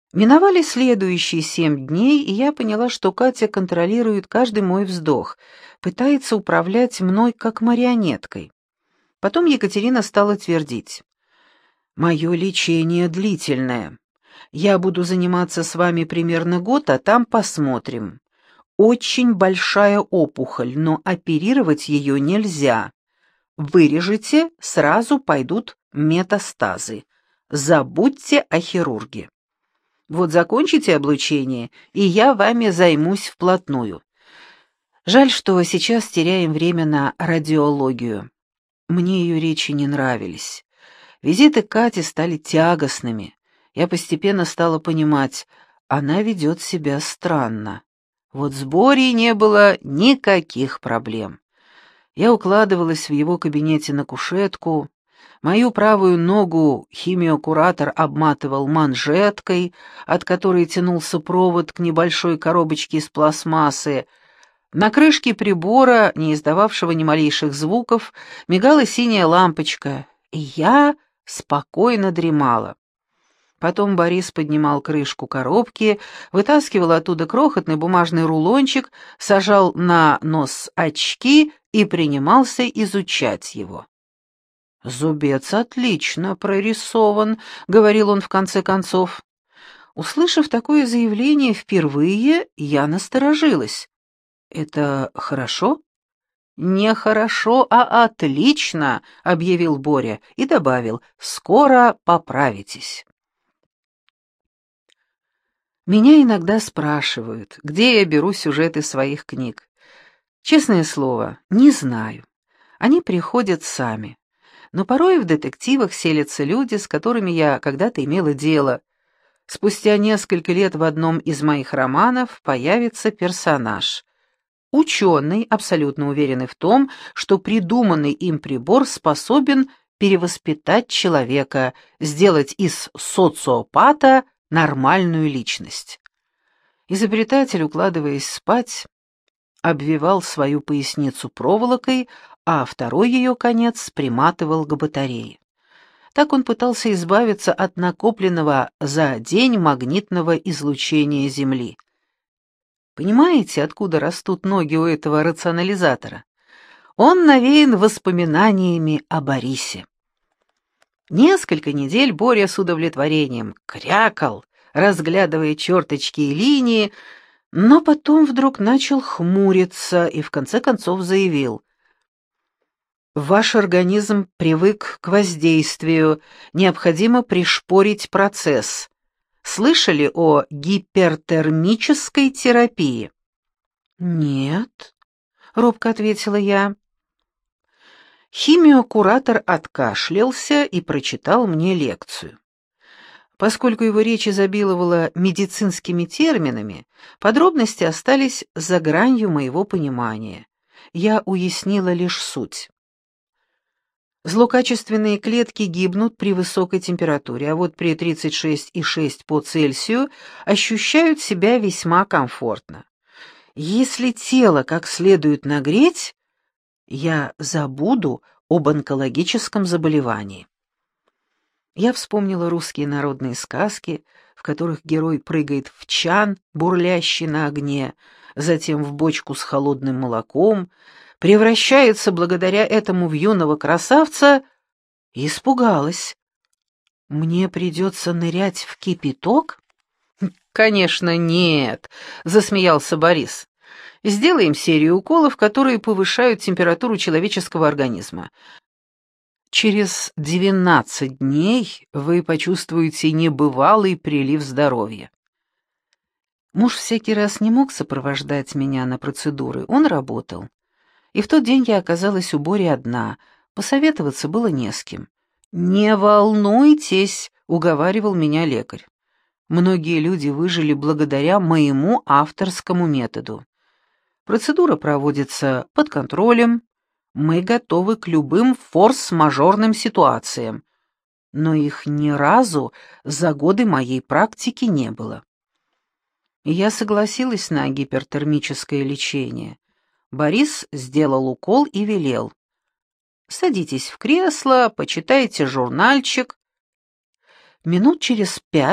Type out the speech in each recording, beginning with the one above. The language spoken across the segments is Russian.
Миновали следующие 7 дней, и я поняла, что Катя контролирует каждый мой вздох, пытается управлять мной как марионеткой. Потом Екатерина стала твердить: «Мое лечение длительное. Я буду заниматься с вами примерно год, а там посмотрим. Очень большая опухоль, но оперировать ее нельзя. Вырежете, сразу пойдут метастазы. Забудьте о хирурге. Вот закончите облучение, и я вами займусь вплотную. Жаль, что сейчас теряем время на радиологию. Мне ее речи не нравились. Визиты Кати стали тягостными. Я постепенно стала понимать, она ведет себя странно. Вот с Борей не было никаких проблем. Я укладывалась в его кабинете на кушетку, мою правую ногу химиокуратор обматывал манжеткой, от которой тянулся провод к небольшой коробочке из пластмассы. На крышке прибора, не издававшего ни малейших звуков, мигала синяя лампочка, и я спокойно дремала. Потом Борис поднимал крышку коробки, вытаскивал оттуда крохотный бумажный рулончик, сажал на нос очки и принимался изучать его. «Зубец отлично прорисован», — говорил он в конце концов. Услышав такое заявление впервые, я насторожилась. «Это хорошо?» «Не хорошо, а отлично», — объявил Боря и добавил: «скоро поправитесь». Меня иногда спрашивают, где я беру сюжеты своих книг. Честное слово, не знаю. Они приходят сами. Но порой в детективах селятся люди, с которыми я когда-то имела дело. Спустя несколько лет в одном из моих романов появится персонаж. Ученый, абсолютно уверенный в том, что придуманный им прибор способен перевоспитать человека, сделать из социопата нормальную личность. Изобретатель, укладываясь спать, обвивал свою поясницу проволокой, а второй ее конец приматывал к батарее. Так он пытался избавиться от накопленного за день магнитного излучения Земли. Понимаете, откуда растут ноги у этого рационализатора? Он навеян воспоминаниями о Борисе. Несколько недель Боря с удовлетворением крякал, разглядывая черточки и линии, но потом вдруг начал хмуриться и в конце концов заявил: «Ваш организм привык к воздействию, необходимо пришпорить процесс. Слышали о гипертермической терапии?» «Нет», — робко ответила я. Химиокуратор откашлялся и прочитал мне лекцию. Поскольку его речь изобиловала медицинскими терминами, подробности остались за гранью моего понимания. Я уяснила лишь суть. Злокачественные клетки гибнут при высокой температуре, а вот при 36,6 по Цельсию ощущают себя весьма комфортно. Если тело как следует нагреть, я забуду об онкологическом заболевании. Я вспомнила русские народные сказки, в которых герой прыгает в чан, бурлящий на огне, затем в бочку с холодным молоком, превращается благодаря этому в юного красавца, и испугалась. Мне придется нырять в кипяток? «Конечно, нет», — засмеялся Борис. «Сделаем серию уколов, которые повышают температуру человеческого организма. Через 12 дней вы почувствуете небывалый прилив здоровья». Муж всякий раз не мог сопровождать меня на процедуры, он работал. И в тот день я оказалась у Бори одна, посоветоваться было не с кем. «Не волнуйтесь», — уговаривал меня лекарь. «Многие люди выжили благодаря моему авторскому методу. Процедура проводится под контролем, мы готовы к любым форс-мажорным ситуациям, но их ни разу за годы моей практики не было». И я согласилась на гипертермическое лечение. Борис сделал укол и велел: «Садитесь в кресло, почитайте журнальчик». Минут через 5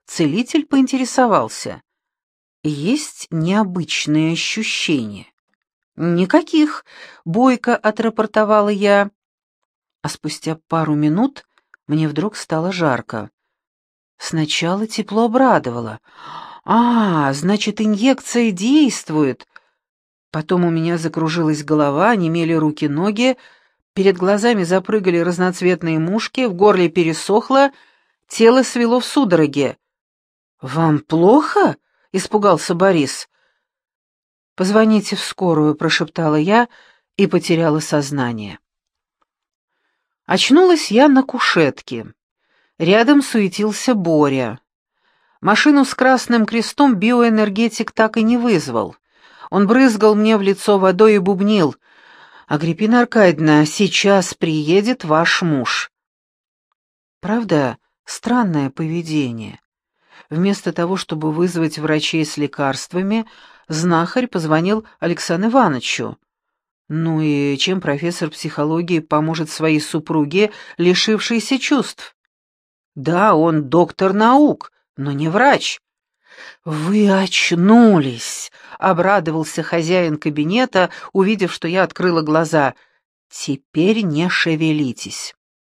Целитель поинтересовался. Есть необычные ощущения? Никаких, бойко отрапортовала я. А спустя пару минут мне вдруг стало жарко. Сначала тепло обрадовало. Значит, инъекция действует. Потом у меня закружилась голова, онемели руки-ноги, перед глазами запрыгали разноцветные мушки, в горле пересохло, тело свело в судороге. «Вам плохо?» — испугался Борис. «Позвоните в скорую», — прошептала я и потеряла сознание. Очнулась я на кушетке. Рядом суетился Боря. Машину с красным крестом биоэнергетик так и не вызвал. Он брызгал мне в лицо водой и бубнил: «Агриппина Аркадьевна, сейчас приедет ваш муж». Правда, странное поведение. Вместо того, чтобы вызвать врачей с лекарствами, знахарь позвонил Александру Ивановичу. Ну и чем профессор психологии поможет своей супруге, лишившейся чувств? Да, он доктор наук, но не врач. «Вы очнулись!» — обрадовался хозяин кабинета, увидев, что я открыла глаза. «Теперь не шевелитесь».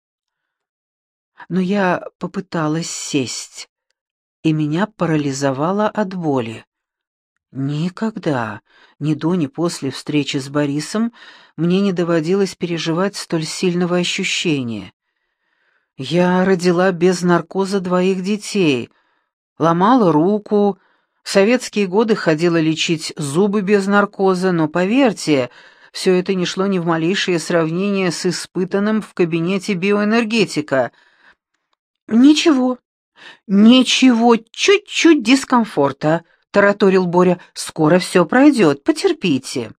Но я попыталась сесть, и меня парализовало от боли. Никогда, ни до, ни после встречи с Борисом, мне не доводилось переживать столь сильного ощущения. Я родила без наркоза 2 детей, ломала руку, в советские годы ходила лечить зубы без наркоза, но, поверьте, все это не шло ни в малейшее сравнение с испытанным в кабинете биоэнергетика. «Ничего, чуть-чуть дискомфорта», — тараторил Боря. «Скоро все пройдет, потерпите».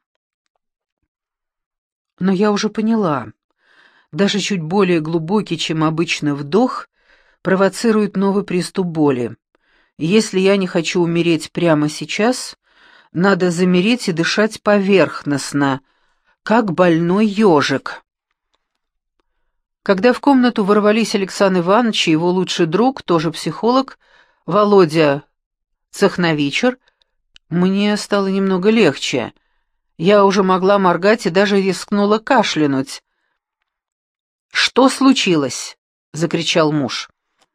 Но я уже поняла, даже чуть более глубокий, чем обычно, вдох провоцирует новый приступ боли. Если я не хочу умереть прямо сейчас, надо замереть и дышать поверхностно, как больной ежик. Когда в комнату ворвались Александр Иванович и его лучший друг, тоже психолог, Володя Цехновичер, мне стало немного легче. Я уже могла моргать и даже рискнула кашлянуть. «Что случилось?» — закричал муж.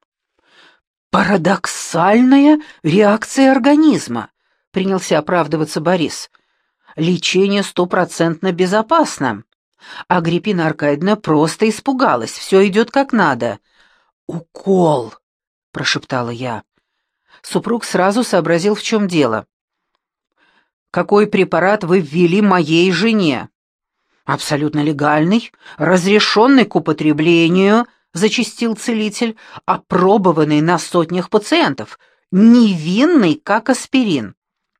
«Парадоксальная реакция организма», — принялся оправдываться Борис. «Лечение 100% безопасно. Агриппина Аркадьевна просто испугалась, все идет как надо». «Укол», — прошептала я. Супруг сразу сообразил, в чем дело. «Какой препарат вы ввели моей жене?» «Абсолютно легальный, разрешенный к употреблению», — зачастил целитель, «опробованный на сотнях пациентов, невинный, как аспирин».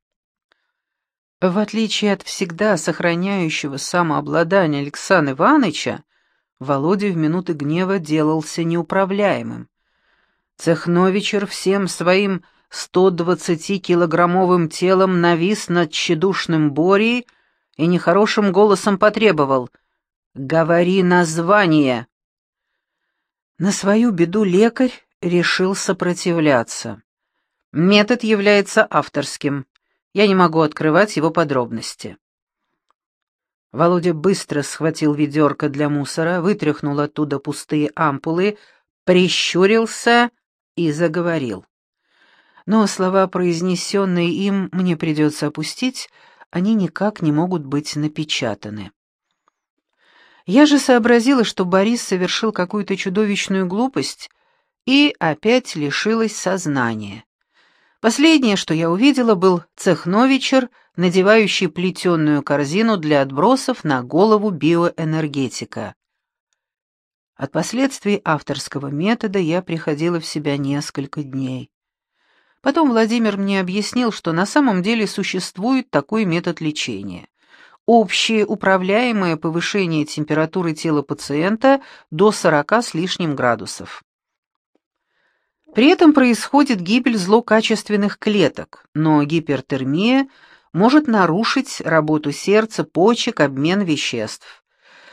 В отличие от всегда сохраняющего самообладание Александра Ивановича, Володя в минуты гнева делался неуправляемым. Цехновичер всем своим 120-килограммовым телом навис над тщедушным Борей и нехорошим голосом потребовал: «Говори название». На свою беду лекарь решил сопротивляться. Метод является авторским. Я не могу открывать его подробности. Володя быстро схватил ведерко для мусора, вытряхнул оттуда пустые ампулы, прищурился и заговорил. Но слова, произнесенные им, мне придется опустить, они никак не могут быть напечатаны. Я же сообразила, что Борис совершил какую-то чудовищную глупость и опять лишилась сознания. Последнее, что я увидела, был Цехновичер, надевающий плетеную корзину для отбросов на голову биоэнергетика. От последствий авторского метода я приходила в себя несколько дней. Потом Владимир мне объяснил, что на самом деле существует такой метод лечения. Общее управляемое повышение температуры тела пациента до 40 с лишним градусов. При этом происходит гибель злокачественных клеток, но гипертермия может нарушить работу сердца, почек, обмен веществ.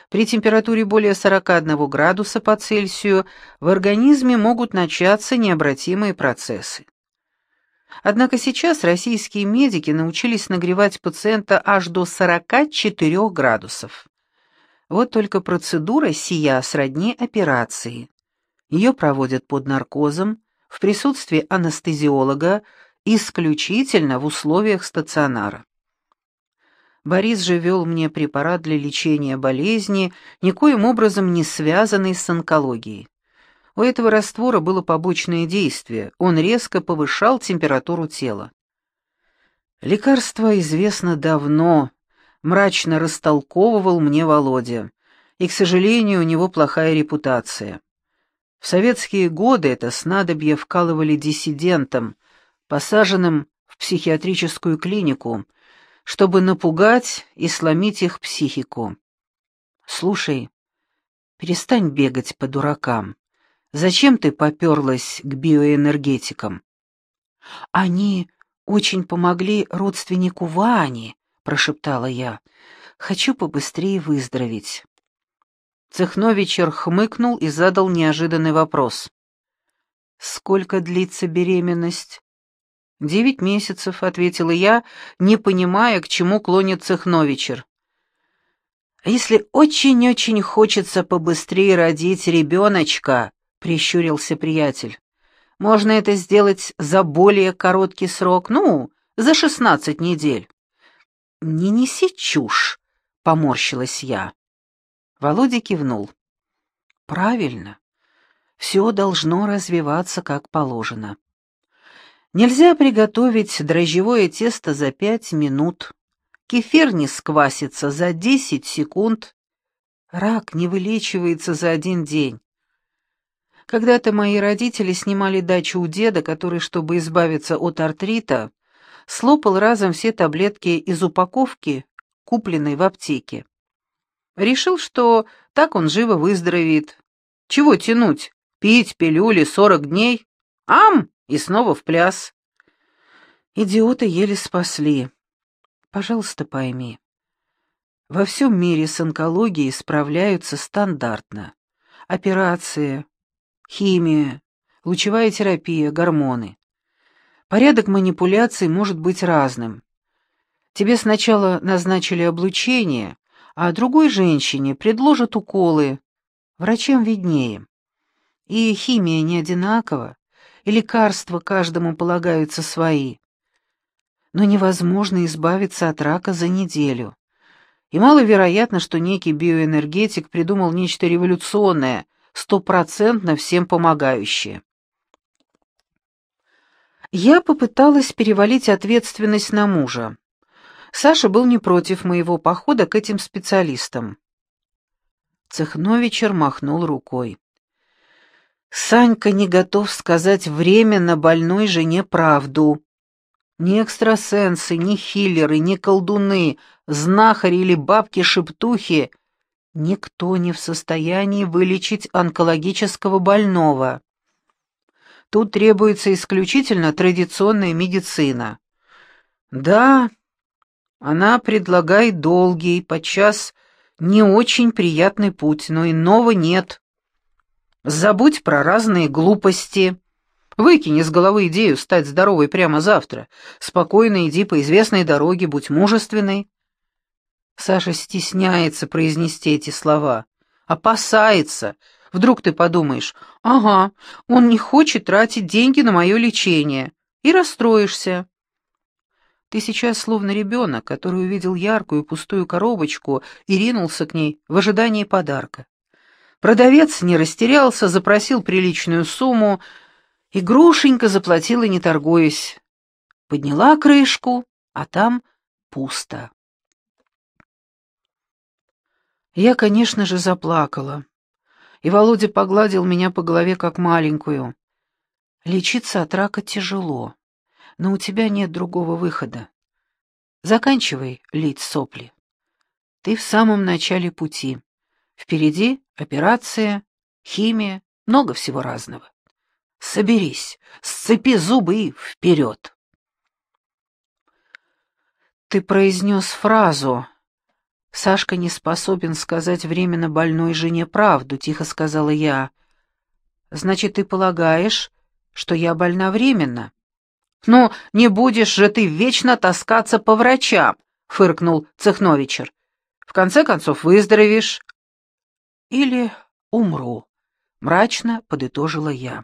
При температуре более 41 градуса по Цельсию в организме могут начаться необратимые процессы. Однако сейчас российские медики научились нагревать пациента аж до 44 градусов. Вот только процедура сия сродни операции. Ее проводят под наркозом, в присутствии анестезиолога, исключительно в условиях стационара. Борис же вел мне препарат для лечения болезни, никоим образом не связанный с онкологией. У этого раствора было побочное действие, он резко повышал температуру тела. Лекарство известно давно, мрачно растолковывал мне Володя, и, к сожалению, у него плохая репутация. В советские годы это снадобье вкалывали диссидентам, посаженным в психиатрическую клинику, чтобы напугать и сломить их психику. Слушай, перестань бегать по дуракам. Зачем ты поперлась к биоэнергетикам? Они очень помогли родственнику Ване, прошептала я. Хочу побыстрее выздороветь. Цехновичер хмыкнул и задал неожиданный вопрос. «Сколько длится беременность?» 9 месяцев», — ответила я, не понимая, к чему клонит Цехновичер. «А если очень-очень хочется побыстрее родить ребеночка», — прищурился приятель, «можно это сделать за более короткий срок, за 16 недель». «Не неси чушь», — поморщилась я. Володя кивнул. «Правильно. Все должно развиваться как положено. Нельзя приготовить дрожжевое тесто за 5 минут. Кефир не сквасится за 10 секунд. Рак не вылечивается за 1 день. Когда-то мои родители снимали дачу у деда, который, чтобы избавиться от артрита, слопал разом все таблетки из упаковки, купленной в аптеке. Решил, что так он живо выздоровеет. Чего тянуть? Пить пилюли 40 дней? Ам! И снова в пляс. Идиота еле спасли. Пожалуйста, пойми. Во всем мире с онкологией справляются стандартно. Операция, химия, лучевая терапия, гормоны. Порядок манипуляций может быть разным. Тебе сначала назначили облучение, а другой женщине предложат уколы. Врачам виднее. И химия не одинакова, и лекарства каждому полагаются свои. Но невозможно избавиться от рака за неделю. И маловероятно, что некий биоэнергетик придумал нечто революционное, 100% всем помогающее. Я попыталась перевалить ответственность на мужа. Саша был не против моего похода к этим специалистам. Цехновичер махнул рукой. Санька не готов сказать временно больной жене правду. Ни экстрасенсы, ни хиллеры, ни колдуны, знахари или бабки-шептухи — никто не в состоянии вылечить онкологического больного. Тут требуется исключительно традиционная медицина. Да, она предлагает долгий, подчас не очень приятный путь, но иного нет. Забудь про разные глупости. Выкинь из головы идею стать здоровой прямо завтра. Спокойно иди по известной дороге, будь мужественной. Саша стесняется произнести эти слова. Опасается. Вдруг ты подумаешь, ага, он не хочет тратить деньги на мое лечение. И расстроишься. Ты сейчас словно ребенок, который увидел яркую пустую коробочку и ринулся к ней в ожидании подарка. Продавец не растерялся, запросил приличную сумму, и грушенька заплатила, не торгуясь. Подняла крышку, а там пусто. Я, конечно же, заплакала, и Володя погладил меня по голове как маленькую. Лечиться от рака тяжело, но у тебя нет другого выхода. Заканчивай лить сопли. Ты в самом начале пути. Впереди операция, химия, много всего разного. Соберись, сцепи зубы и вперед. Ты произнес фразу «Сашка не способен сказать временно больной жене правду», — тихо сказала я. «Значит, ты полагаешь, что я больна временно?» «Ну, не будешь же ты вечно таскаться по врачам», — фыркнул Цехновичер. «В конце концов выздоровеешь». «Или умру», — мрачно подытожила я.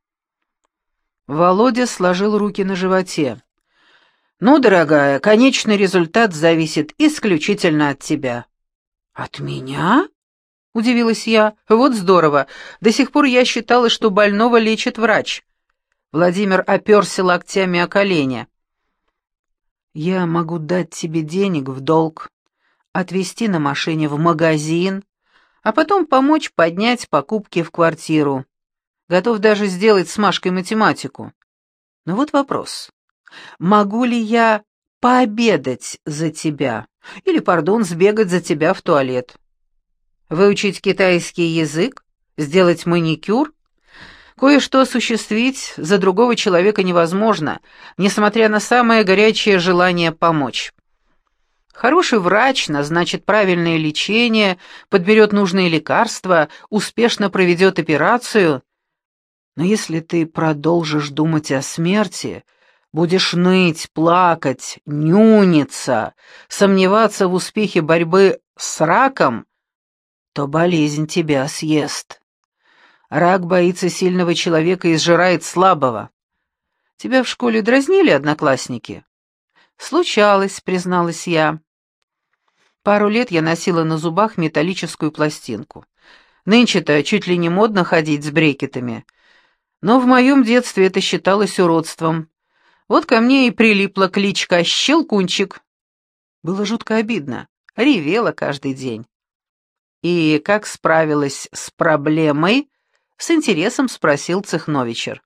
Володя сложил руки на животе. «Ну, дорогая, конечный результат зависит исключительно от тебя». «От меня?» — удивилась я. «Вот здорово. До сих пор я считала, что больного лечит врач». Владимир оперся локтями о колени. «Я могу дать тебе денег в долг, отвезти на машине в магазин, а потом помочь поднять покупки в квартиру. Готов даже сделать с Машкой математику. Но вот вопрос. Могу ли я пообедать за тебя? Или, пардон, сбегать за тебя в туалет? Выучить китайский язык? Сделать маникюр? Кое-что осуществить за другого человека невозможно, несмотря на самое горячее желание помочь. Хороший врач назначит правильное лечение, подберет нужные лекарства, успешно проведет операцию. Но если ты продолжишь думать о смерти, будешь ныть, плакать, нюниться, сомневаться в успехе борьбы с раком, то болезнь тебя съест. Рак боится сильного человека и сжирает слабого. Тебя в школе дразнили одноклассники? Случалось, призналась я. Пару лет я носила на зубах металлическую пластинку. Нынче-то чуть ли не модно ходить с брекетами. Но в моем детстве это считалось уродством. Вот ко мне и прилипла кличка «Щелкунчик». Было жутко обидно. Ревела каждый день. «И как справилась с проблемой?» — с интересом спросил Цехновичер.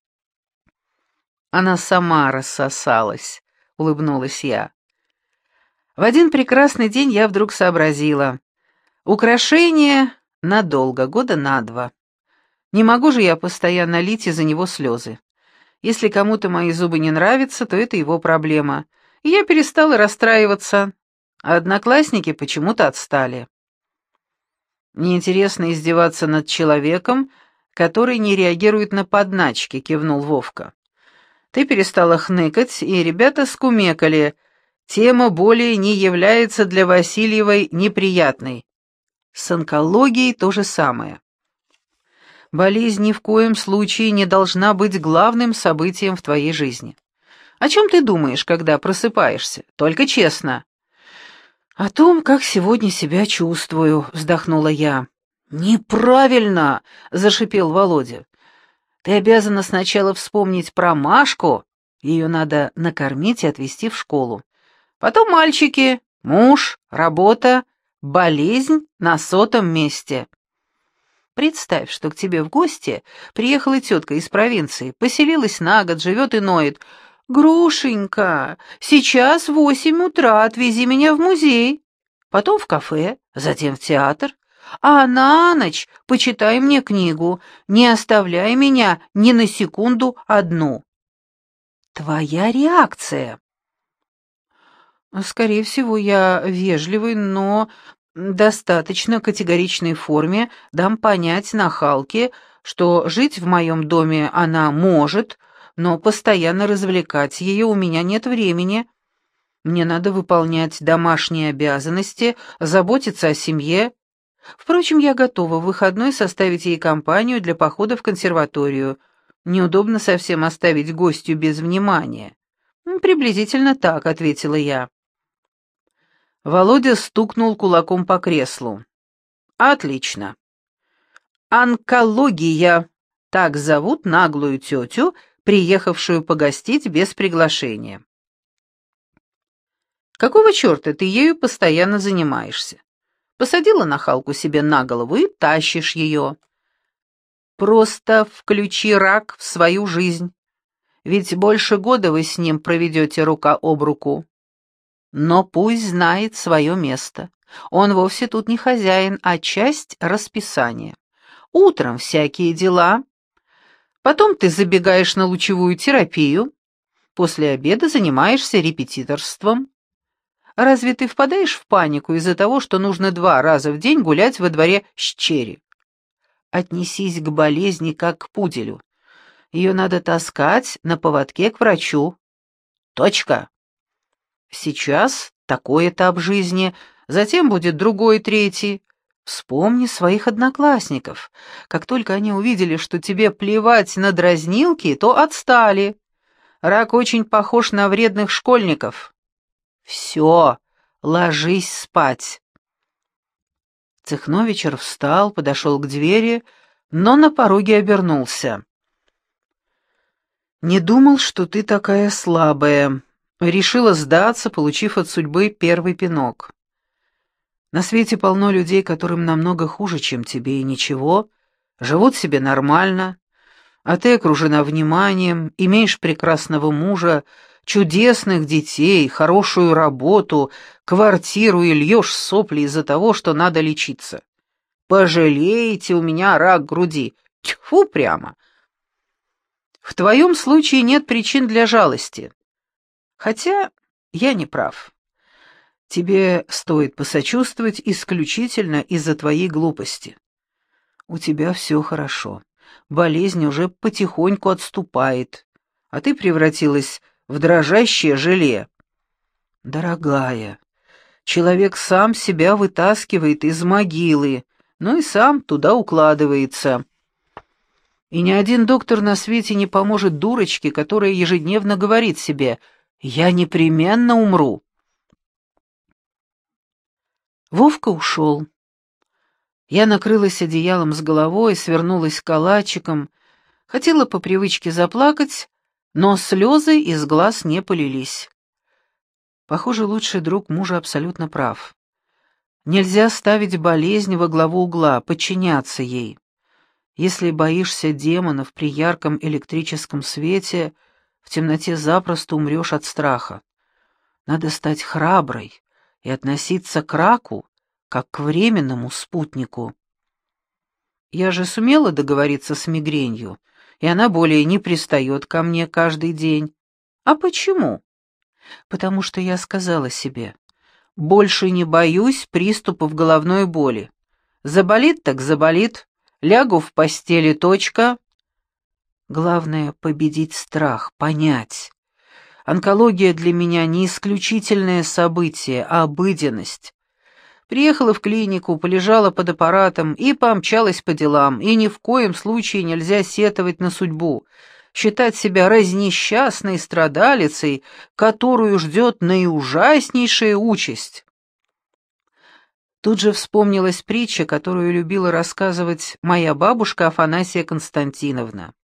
«Она сама рассосалась», — улыбнулась я. В один прекрасный день я вдруг сообразила. Украшение надолго, года на 2. Не могу же я постоянно лить из-за него слезы. Если кому-то мои зубы не нравятся, то это его проблема. И я перестала расстраиваться, а одноклассники почему-то отстали. «Неинтересно издеваться над человеком, который не реагирует на подначки», — кивнул Вовка. «Ты перестала хныкать, и ребята скумекали. Тема более не является для Васильевой неприятной. С онкологией то же самое. Болезнь ни в коем случае не должна быть главным событием в твоей жизни. О чем ты думаешь, когда просыпаешься? Только честно». «О том, как сегодня себя чувствую», — вздохнула я. «Неправильно!» — зашипел Володя. «Ты обязана сначала вспомнить про Машку, ее надо накормить и отвезти в школу. Потом мальчики, муж, работа, болезнь на 100-м месте. Представь, что к тебе в гости приехала тетка из провинции, поселилась на год, живет и ноет. «Грушенька, сейчас 8 утра, отвези меня в музей, потом в кафе, затем в театр, а на ночь почитай мне книгу, не оставляй меня ни на секунду одну». Твоя реакция? Скорее всего, я вежливый, но достаточно категоричной форме дам понять нахалке, что жить в моем доме она может, но постоянно развлекать ее у меня нет времени. Мне надо выполнять домашние обязанности, заботиться о семье. Впрочем, я готова в выходной составить ей компанию для похода в консерваторию. Неудобно совсем оставить гостью без внимания. «Приблизительно так», — ответила я. Володя стукнул кулаком по креслу. «Отлично. Онкология. Так зовут наглую тетю, приехавшую погостить без приглашения. Какого черта ты ею постоянно занимаешься? Посадила нахалку себе на голову и тащишь ее. Просто включи рак в свою жизнь, ведь больше года вы с ним проведете рука об руку. Но пусть знает свое место. Он вовсе тут не хозяин, а часть расписания. Утром всякие дела, потом ты забегаешь на лучевую терапию, после обеда занимаешься репетиторством. Разве ты впадаешь в панику из-за того, что нужно 2 раза в день гулять во дворе с черри? Отнесись к болезни как к пуделю. Ее надо таскать на поводке к врачу. Точка. Сейчас такой этап жизни, затем будет другой, третий. Вспомни своих одноклассников. Как только они увидели, что тебе плевать на дразнилки, то отстали. Рак очень похож на вредных школьников. Все, ложись спать. Цехновичер встал, подошел к двери, но на пороге обернулся. «Не думал, что ты такая слабая. Решила сдаться, получив от судьбы первый пинок. На свете полно людей, которым намного хуже, чем тебе, и ничего, живут себе нормально, а ты окружена вниманием, имеешь прекрасного мужа, чудесных детей, хорошую работу, квартиру и льешь сопли из-за того, что надо лечиться. Пожалеете, у меня рак груди. Тьфу прямо. В твоем случае нет причин для жалости. Хотя я не прав. Тебе стоит посочувствовать исключительно из-за твоей глупости. У тебя все хорошо. Болезнь уже потихоньку отступает, а ты превратилась в дрожащее желе. Дорогая, человек сам себя вытаскивает из могилы, но и сам туда укладывается. И ни один доктор на свете не поможет дурочке, которая ежедневно говорит себе «Я непременно умру». Вовка ушел. Я накрылась одеялом с головой, свернулась калачиком, хотела по привычке заплакать, но слезы из глаз не полились. Похоже, лучший друг мужа абсолютно прав. Нельзя ставить болезнь во главу угла, подчиняться ей. Если боишься демонов при ярком электрическом свете, в темноте запросто умрешь от страха. Надо стать храброй и относиться к раку как к временному спутнику. Я же сумела договориться с мигренью, и она более не пристает ко мне каждый день. А почему? Потому что я сказала себе, больше не боюсь приступов головной боли. Заболит так заболит, лягу в постели, точка. Главное — победить страх, понять. Онкология для меня не исключительное событие, а обыденность. Приехала в клинику, полежала под аппаратом и помчалась по делам, и ни в коем случае нельзя сетовать на судьбу, считать себя разнесчастной страдалицей, которую ждет наиужаснейшая участь. Тут же вспомнилась притча, которую любила рассказывать моя бабушка Афанасия Константиновна.